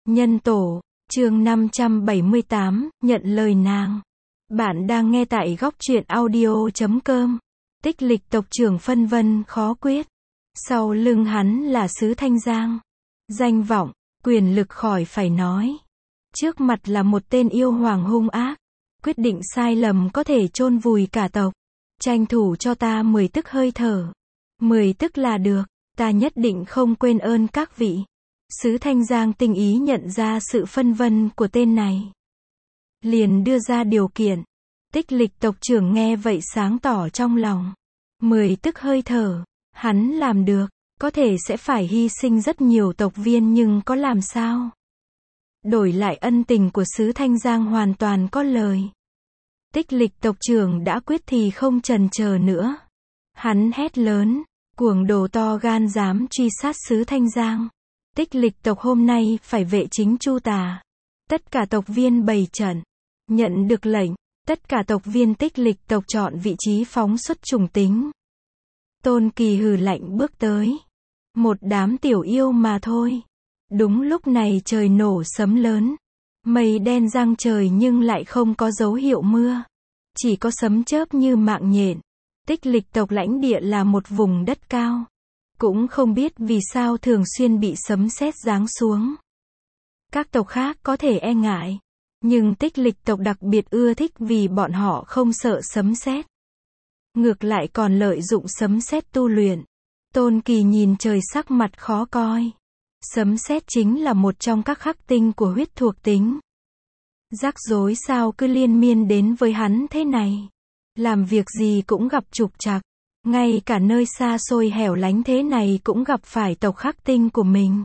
Nhân tổ, chương 578, nhận lời nàng. Bạn đang nghe tại góc truyện audio.com. Tích lịch tộc trưởng phân vân khó quyết. Sau lưng hắn là Sứ Thanh Giang. Danh vọng, quyền lực khỏi phải nói. Trước mặt là một tên yêu hoàng hung ác. Quyết định sai lầm có thể chôn vùi cả tộc. Tranh thủ cho ta 10 tức hơi thở. 10 tức là được, ta nhất định không quên ơn các vị. Sứ Thanh Giang tinh ý nhận ra sự phân vân của tên này. Liền đưa ra điều kiện. Tích lịch tộc trưởng nghe vậy sáng tỏ trong lòng. 10 tức hơi thở, hắn làm được, có thể sẽ phải hy sinh rất nhiều tộc viên nhưng có làm sao? Đổi lại ân tình của Sứ Thanh Giang hoàn toàn có lời. Tích lịch tộc trưởng đã quyết thì không chần chờ nữa. Hắn hét lớn, cuồng đồ to gan dám truy sát Sứ Thanh Giang. Tích lịch tộc hôm nay phải vệ chính Chu Tà. Tất cả tộc viên bày trận. Nhận được lệnh, tất cả tộc viên tích lịch tộc chọn vị trí phóng xuất trùng tính. Tôn Kỳ hừ lạnh bước tới. Một đám tiểu yêu mà thôi. Đúng lúc này trời nổ sấm lớn. Mây đen giăng trời nhưng lại không có dấu hiệu mưa. Chỉ có sấm chớp như mạng nhện. Tích lịch tộc lãnh địa là một vùng đất cao. Cũng không biết vì sao thường xuyên bị sấm sét giáng xuống. Các tộc khác có thể e ngại. Nhưng tích lịch tộc đặc biệt ưa thích vì bọn họ không sợ sấm sét. Ngược lại còn lợi dụng sấm sét tu luyện. Tôn Kỳ nhìn trời sắc mặt khó coi. Sấm sét chính là một trong các khắc tinh của huyết thuộc tính. Rắc rối sao cứ liên miên đến với hắn thế này. Làm việc gì cũng gặp trục trặc. Ngay cả nơi xa xôi hẻo lánh thế này cũng gặp phải tộc khắc tinh của mình.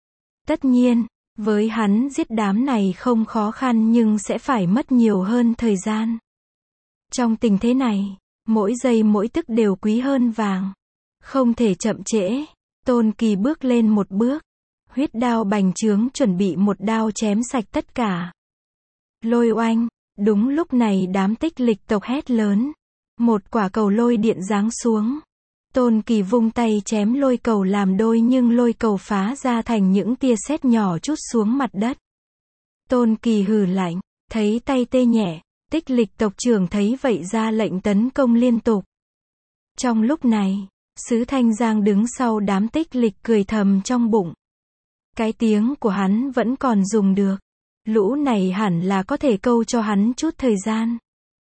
Tất nhiên, với hắn giết đám này không khó khăn nhưng sẽ phải mất nhiều hơn thời gian. Trong tình thế này, mỗi giây mỗi tức đều quý hơn vàng. Không thể chậm trễ. Tôn Kỳ bước lên một bước. Huyết đao bành trướng chuẩn bị một đao chém sạch tất cả. Lôi oanh, đúng lúc này đám tích lịch tộc hét lớn. Một quả cầu lôi điện giáng xuống. Tôn Kỳ vung tay chém lôi cầu làm đôi nhưng lôi cầu phá ra thành những tia sét nhỏ trút xuống mặt đất. Tôn Kỳ hừ lạnh, thấy tay tê nhẹ, tích lịch tộc trưởng thấy vậy ra lệnh tấn công liên tục. Trong lúc này, Sứ Thanh Giang đứng sau đám tích lịch cười thầm trong bụng. Cái tiếng của hắn vẫn còn dùng được. Lũ này hẳn là có thể câu cho hắn chút thời gian.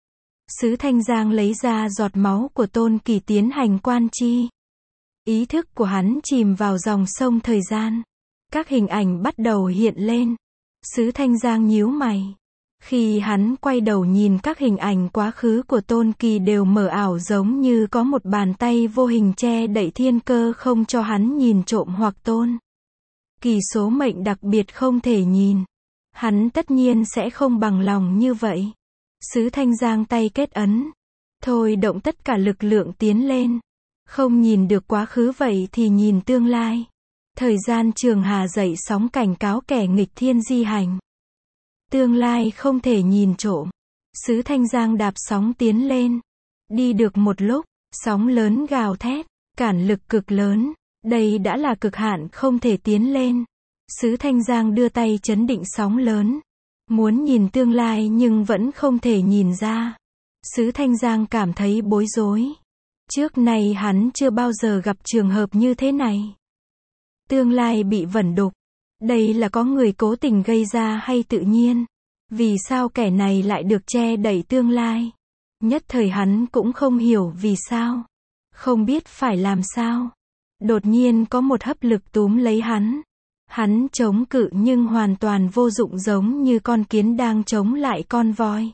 Sứ Thanh Giang lấy ra giọt máu của Tôn Kỳ tiến hành quan chi. Ý thức của hắn chìm vào dòng sông thời gian. Các hình ảnh bắt đầu hiện lên. Sứ Thanh Giang nhíu mày. Khi hắn quay đầu nhìn các hình ảnh quá khứ của Tôn Kỳ đều mờ ảo giống như có một bàn tay vô hình che đậy thiên cơ không cho hắn nhìn trộm hoặc Tôn Kỳ số mệnh đặc biệt không thể nhìn. Hắn tất nhiên sẽ không bằng lòng như vậy. Sứ Thanh Giang tay kết ấn. Thôi động tất cả lực lượng tiến lên. Không nhìn được quá khứ vậy thì nhìn tương lai. Thời gian Trường Hà dậy sóng cảnh cáo kẻ nghịch thiên di hành. Tương lai không thể nhìn trộm. Sứ Thanh Giang đạp sóng tiến lên. Đi được một lúc, sóng lớn gào thét, cản lực cực lớn. Đây đã là cực hạn không thể tiến lên. Sứ Thanh Giang đưa tay chấn định sóng lớn. Muốn nhìn tương lai nhưng vẫn không thể nhìn ra. Sứ Thanh Giang cảm thấy bối rối. Trước nay hắn chưa bao giờ gặp trường hợp như thế này. Tương lai bị vẩn đục. Đây là có người cố tình gây ra hay tự nhiên? Vì sao kẻ này lại được che đậy tương lai? Nhất thời hắn cũng không hiểu vì sao. Không biết phải làm sao. Đột nhiên có một hấp lực túm lấy hắn. Hắn chống cự nhưng hoàn toàn vô dụng giống như con kiến đang chống lại con voi.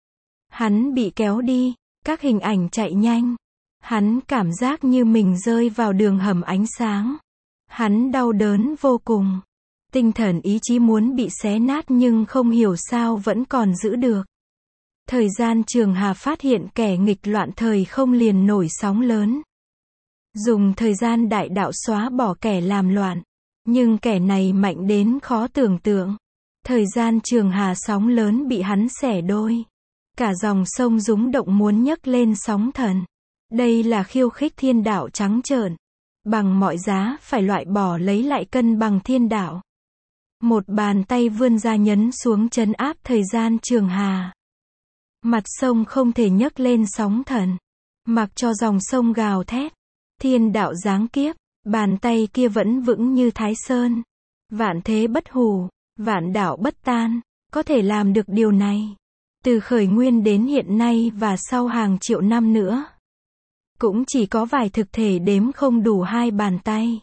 Hắn bị kéo đi, các hình ảnh chạy nhanh. Hắn cảm giác như mình rơi vào đường hầm ánh sáng. Hắn đau đớn vô cùng. Tinh thần ý chí muốn bị xé nát nhưng không hiểu sao vẫn còn giữ được. Thời gian Trường Hà phát hiện kẻ nghịch loạn thời không liền nổi sóng lớn. Dùng thời gian đại đạo xóa bỏ kẻ làm loạn. Nhưng kẻ này mạnh đến khó tưởng tượng. Thời gian Trường Hà sóng lớn bị hắn xẻ đôi. Cả dòng sông rúng động muốn nhấc lên sóng thần. Đây là khiêu khích thiên đạo trắng trợn. Bằng mọi giá phải loại bỏ lấy lại cân bằng thiên đạo. Một bàn tay vươn ra nhấn xuống trấn áp thời gian trường hà. Mặt sông không thể nhấc lên sóng thần. Mặc cho dòng sông gào thét. Thiên đạo giáng kiếp. Bàn tay kia vẫn vững như Thái Sơn. Vạn thế bất hủ. Vạn đạo bất tan. Có thể làm được điều này. Từ khởi nguyên đến hiện nay và sau hàng triệu năm nữa. Cũng chỉ có vài thực thể đếm không đủ 2 bàn tay.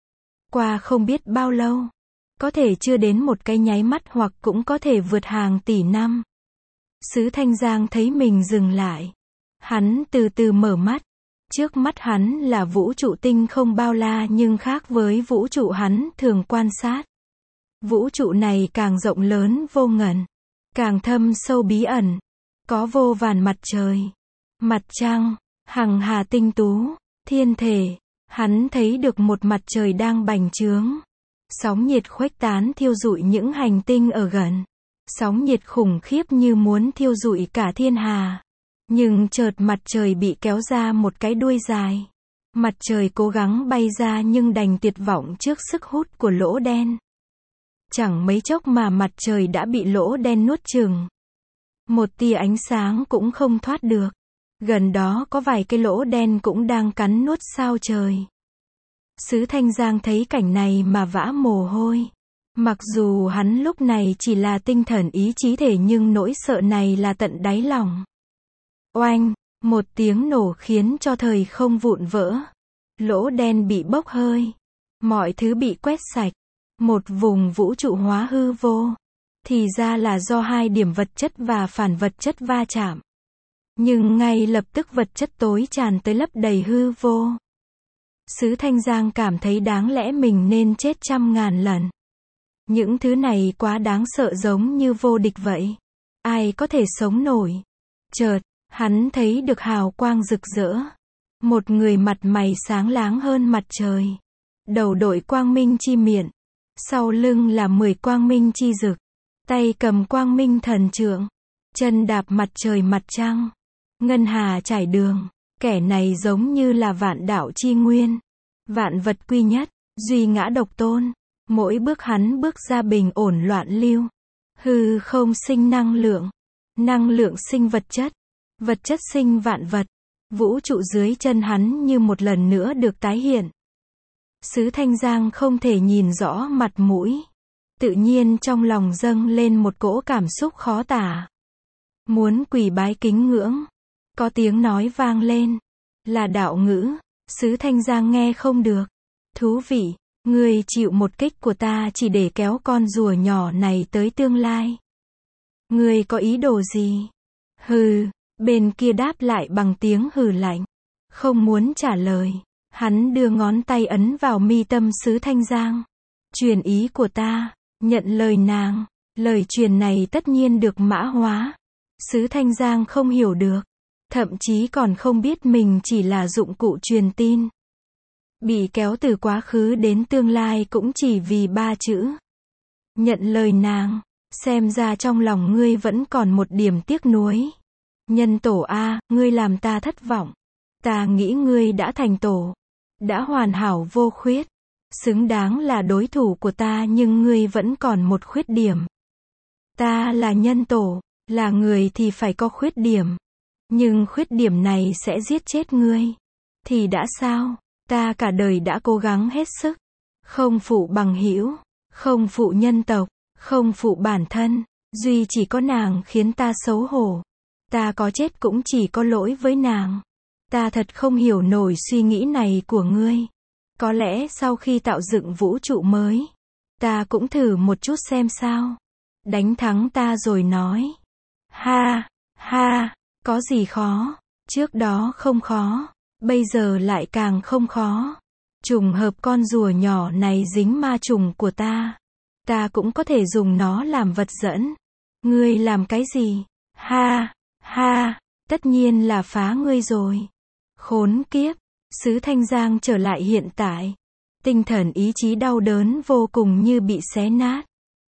Qua không biết bao lâu. Có thể chưa đến một cái nháy mắt hoặc cũng có thể vượt hàng tỷ năm. Sứ Thanh Giang thấy mình dừng lại. Hắn từ từ mở mắt. Trước mắt hắn là vũ trụ tinh không bao la nhưng khác với vũ trụ hắn thường quan sát. Vũ trụ này càng rộng lớn vô ngần. Càng thâm sâu bí ẩn. Có vô vàn mặt trời. Mặt trăng. Hằng hà tinh tú. Thiên thể. Hắn thấy được một mặt trời đang bành trướng. Sóng nhiệt khuếch tán thiêu rụi những hành tinh ở gần. Sóng nhiệt khủng khiếp như muốn thiêu rụi cả thiên hà. Nhưng chợt mặt trời bị kéo ra một cái đuôi dài. Mặt trời cố gắng bay ra nhưng đành tuyệt vọng trước sức hút của lỗ đen. Chẳng mấy chốc mà mặt trời đã bị lỗ đen nuốt chửng. Một tia ánh sáng cũng không thoát được. Gần đó có vài cái lỗ đen cũng đang cắn nuốt sao trời. Sứ Thanh Giang thấy cảnh này mà vã mồ hôi. Mặc dù hắn lúc này chỉ là tinh thần ý chí thể nhưng nỗi sợ này là tận đáy lòng. Oanh, một tiếng nổ khiến cho thời không vụn vỡ. Lỗ đen bị bốc hơi. Mọi thứ bị quét sạch. Một vùng vũ trụ hóa hư vô. Thì ra là do 2 điểm vật chất và phản vật chất va chạm. Nhưng ngay lập tức vật chất tối tràn tới lấp đầy hư vô. Sứ Thanh Giang cảm thấy đáng lẽ mình nên chết 100.000 lần. Những thứ này quá đáng sợ giống như vô địch vậy. Ai có thể sống nổi. Chợt, hắn thấy được hào quang rực rỡ. Một người mặt mày sáng láng hơn mặt trời. Đầu đội quang minh chi miện. Sau lưng là 10 quang minh chi rực. Tay cầm quang minh thần trượng. Chân đạp mặt trời mặt trăng. Ngân hà trải đường. Kẻ này giống như là vạn đạo chi nguyên. Vạn vật quy nhất. Duy ngã độc tôn. Mỗi bước hắn bước ra bình ổn loạn lưu. Hư không sinh năng lượng. Năng lượng sinh vật chất. Vật chất sinh vạn vật. Vũ trụ dưới chân hắn như một lần nữa được tái hiện. Sứ Thanh Giang không thể nhìn rõ mặt mũi. Tự nhiên trong lòng dâng lên một cỗ cảm xúc khó tả. Muốn quỳ bái kính ngưỡng. Có tiếng nói vang lên. Là đạo ngữ. Sứ Thanh Giang nghe không được. Thú vị. Ngươi chịu một kích của ta chỉ để kéo con rùa nhỏ này tới tương lai. Ngươi có ý đồ gì? Hừ. Bên kia đáp lại bằng tiếng hừ lạnh. Không muốn trả lời. Hắn đưa ngón tay ấn vào mi tâm Sứ Thanh Giang. Truyền ý của ta. Nhận lời nàng. Lời truyền này tất nhiên được mã hóa. Sứ Thanh Giang không hiểu được. Thậm chí còn không biết mình chỉ là dụng cụ truyền tin. Bị kéo từ quá khứ đến tương lai cũng chỉ vì 3 chữ. Nhận lời nàng. Xem ra trong lòng ngươi vẫn còn một điểm tiếc nuối. Nhân tổ a, ngươi làm ta thất vọng. Ta nghĩ ngươi đã thành tổ. Đã hoàn hảo vô khuyết. Xứng đáng là đối thủ của ta nhưng ngươi vẫn còn một khuyết điểm. Ta là nhân tổ. Là người thì phải có khuyết điểm. Nhưng khuyết điểm này sẽ giết chết ngươi. Thì đã sao? Ta cả đời đã cố gắng hết sức. Không phụ bằng hữu. Không phụ nhân tộc. Không phụ bản thân. Duy chỉ có nàng khiến ta xấu hổ. Ta có chết cũng chỉ có lỗi với nàng. Ta thật không hiểu nổi suy nghĩ này của ngươi. Có lẽ sau khi tạo dựng vũ trụ mới, ta cũng thử một chút xem sao. Đánh thắng ta rồi nói. Ha, ha, có gì khó. Trước đó không khó. Bây giờ lại càng không khó. Trùng hợp con rùa nhỏ này dính ma trùng của ta. Ta cũng có thể dùng nó làm vật dẫn. Ngươi làm cái gì? Ha, ha, tất nhiên là phá ngươi rồi. Khốn kiếp. Sứ Thanh Giang trở lại hiện tại. Tinh thần ý chí đau đớn vô cùng như bị xé nát.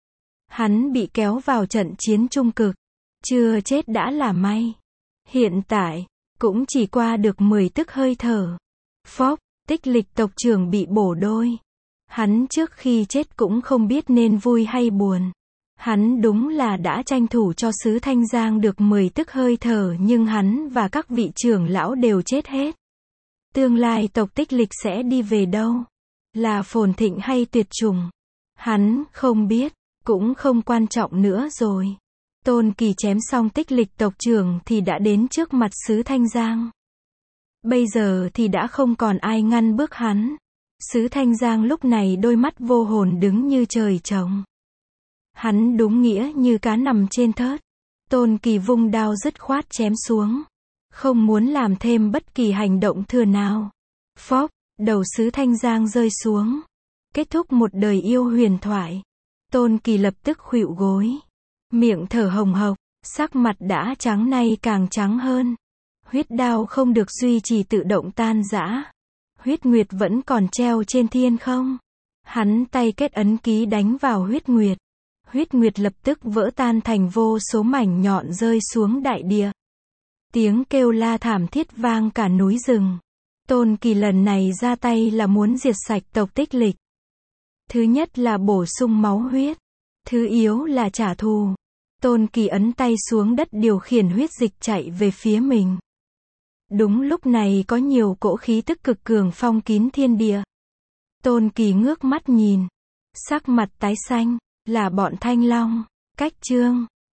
Hắn bị kéo vào trận chiến trung cực. Chưa chết đã là may. Hiện tại, cũng chỉ qua được 10 tức hơi thở. Phốc, tích lịch tộc trưởng bị bổ đôi. Hắn trước khi chết cũng không biết nên vui hay buồn. Hắn đúng là đã tranh thủ cho xứ Thanh Giang được 10 tức hơi thở, nhưng hắn và các vị trưởng lão đều chết hết. Tương lai tộc Tích Lịch sẽ đi về đâu? Là phồn thịnh hay tuyệt chủng? Hắn không biết, cũng không quan trọng nữa rồi. Tôn Kỳ chém xong Tích Lịch tộc trưởng thì đã đến trước mặt xứ Thanh Giang. Bây giờ thì đã không còn ai ngăn bước hắn. Xứ Thanh Giang lúc này đôi mắt vô hồn đứng như trời trồng. Hắn đúng nghĩa như cá nằm trên thớt. Tôn Kỳ vung đao dứt khoát chém xuống. Không muốn làm thêm bất kỳ hành động thừa nào. Phốc, đầu xứ Thanh Giang rơi xuống. Kết thúc một đời yêu huyền thoại. Tôn Kỳ lập tức khuỵu gối. Miệng thở hồng hộc, sắc mặt đã trắng nay càng trắng hơn. Huyết đao không được duy trì tự động tan rã. Huyết nguyệt vẫn còn treo trên thiên không. Hắn tay kết ấn ký đánh vào huyết nguyệt. Huyết nguyệt lập tức vỡ tan thành vô số mảnh nhọn rơi xuống đại địa. Tiếng kêu la thảm thiết vang cả núi rừng. Tôn Kỳ lần này ra tay là muốn diệt sạch tộc Tích Lịch. Thứ nhất là bổ sung máu huyết. Thứ yếu là trả thù. Tôn Kỳ ấn tay xuống đất điều khiển huyết dịch chạy về phía mình. Đúng lúc này có nhiều cỗ khí tức cực cường phong kín thiên địa. Tôn Kỳ ngước mắt nhìn. Sắc mặt tái xanh, là bọn Thanh Long. Cách chương